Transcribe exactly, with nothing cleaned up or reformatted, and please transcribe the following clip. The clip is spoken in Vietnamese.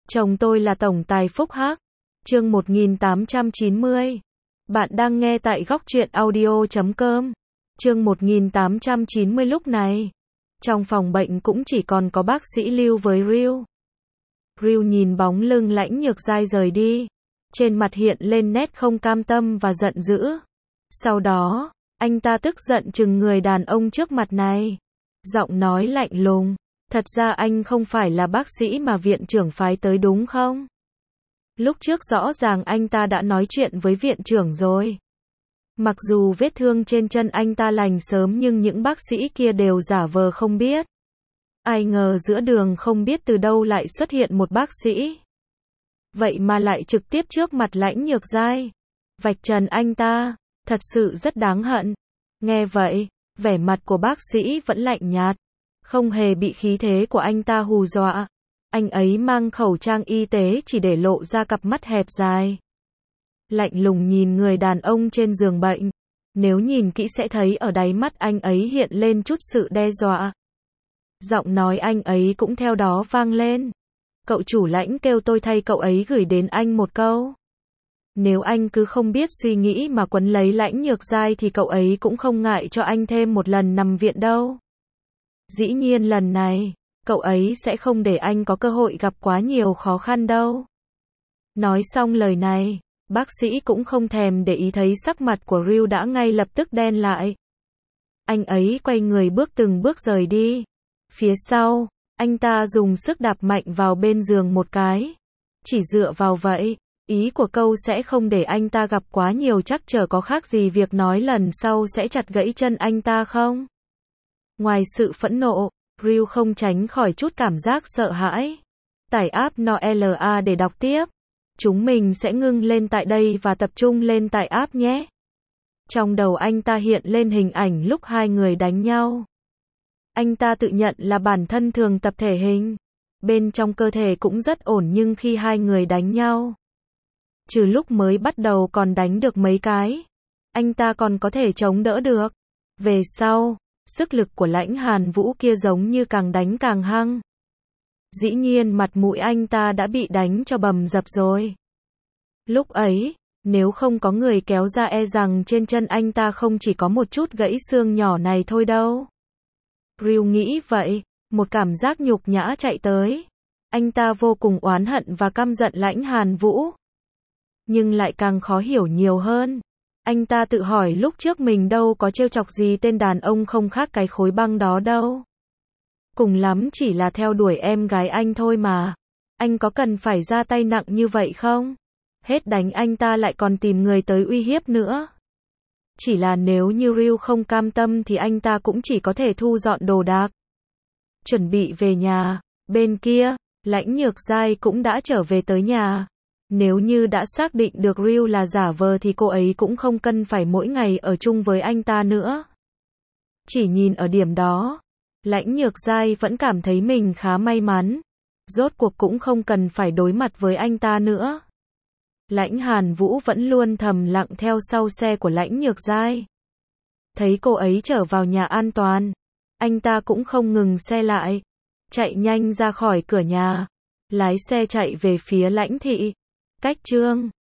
Chồng tôi là tổng tài Phúc Hắc. Chương một nghìn tám trăm chín mươi. Bạn đang nghe tại góc truyện audio chấm com. Chương một nghìn tám trăm chín mươi. Lúc này, trong phòng bệnh cũng chỉ còn có bác sĩ Lưu với Ryu. Ryu nhìn bóng lưng Lãnh Nhược Giai rời đi, trên mặt hiện lên nét không cam tâm và giận dữ. Sau đó, anh ta tức giận trừng người đàn ông trước mặt này, giọng nói lạnh lùng, thật ra anh không phải là bác sĩ mà viện trưởng phái tới đúng không? Lúc trước rõ ràng anh ta đã nói chuyện với viện trưởng rồi. Mặc dù vết thương trên chân anh ta lành sớm nhưng những bác sĩ kia đều giả vờ không biết. Ai ngờ giữa đường không biết từ đâu lại xuất hiện một bác sĩ. Vậy mà lại trực tiếp trước mặt Lãnh Nhược Giai, vạch trần anh ta, thật sự rất đáng hận. Nghe vậy, vẻ mặt của bác sĩ vẫn lạnh nhạt, không hề bị khí thế của anh ta hù dọa. Anh ấy mang khẩu trang y tế chỉ để lộ ra cặp mắt hẹp dài, lạnh lùng nhìn người đàn ông trên giường bệnh. Nếu nhìn kỹ sẽ thấy ở đáy mắt anh ấy hiện lên chút sự đe dọa. Giọng nói anh ấy cũng theo đó vang lên. Cậu chủ Lãnh kêu tôi thay cậu ấy gửi đến anh một câu. Nếu anh cứ không biết suy nghĩ mà quấn lấy Lãnh Nhược Giai thì cậu ấy cũng không ngại cho anh thêm một lần nằm viện đâu. Dĩ nhiên lần này, cậu ấy sẽ không để anh có cơ hội gặp quá nhiều khó khăn đâu. Nói xong lời này, bác sĩ cũng không thèm để ý thấy sắc mặt của Ryu đã ngay lập tức đen lại. Anh ấy quay người bước từng bước rời đi. Phía sau, anh ta dùng sức đạp mạnh vào bên giường một cái. Chỉ dựa vào vậy, ý của câu sẽ không để anh ta gặp quá nhiều trắc trở có khác gì việc nói lần sau sẽ chặt gãy chân anh ta không? Ngoài sự phẫn nộ, Ryu không tránh khỏi chút cảm giác sợ hãi. Tải app Noela để đọc tiếp. Chúng mình sẽ ngưng lên tại đây và tập trung lên tại app nhé. Trong đầu anh ta hiện lên hình ảnh lúc hai người đánh nhau. Anh ta tự nhận là bản thân thường tập thể hình. Bên trong cơ thể cũng rất ổn nhưng khi hai người đánh nhau, trừ lúc mới bắt đầu còn đánh được mấy cái, anh ta còn có thể chống đỡ được. Về sau, sức lực của Lãnh Hàn Vũ kia giống như càng đánh càng hăng. Dĩ nhiên mặt mũi anh ta đã bị đánh cho bầm dập rồi. Lúc ấy, nếu không có người kéo ra e rằng trên chân anh ta không chỉ có một chút gãy xương nhỏ này thôi đâu. Ryu nghĩ vậy, một cảm giác nhục nhã chạy tới. Anh ta vô cùng oán hận và căm giận Lãnh Hàn Vũ. Nhưng lại càng khó hiểu nhiều hơn. Anh ta tự hỏi lúc trước mình đâu có trêu chọc gì tên đàn ông không khác cái khối băng đó đâu. Cùng lắm chỉ là theo đuổi em gái anh thôi mà. Anh có cần phải ra tay nặng như vậy không? Hết đánh anh ta lại còn tìm người tới uy hiếp nữa. Chỉ là nếu như Ryu không cam tâm thì anh ta cũng chỉ có thể thu dọn đồ đạc, chuẩn bị về nhà. Bên kia, Lãnh Nhược Giai cũng đã trở về tới nhà. Nếu như đã xác định được Ryu là giả vờ thì cô ấy cũng không cần phải mỗi ngày ở chung với anh ta nữa. Chỉ nhìn ở điểm đó, Lãnh Nhược Giai vẫn cảm thấy mình khá may mắn. Rốt cuộc cũng không cần phải đối mặt với anh ta nữa. Lãnh Hàn Vũ vẫn luôn thầm lặng theo sau xe của Lãnh Nhược Giai. Thấy cô ấy trở vào nhà an toàn, anh ta cũng không ngừng xe lại, chạy nhanh ra khỏi cửa nhà, lái xe chạy về phía Lãnh thị. Cách chương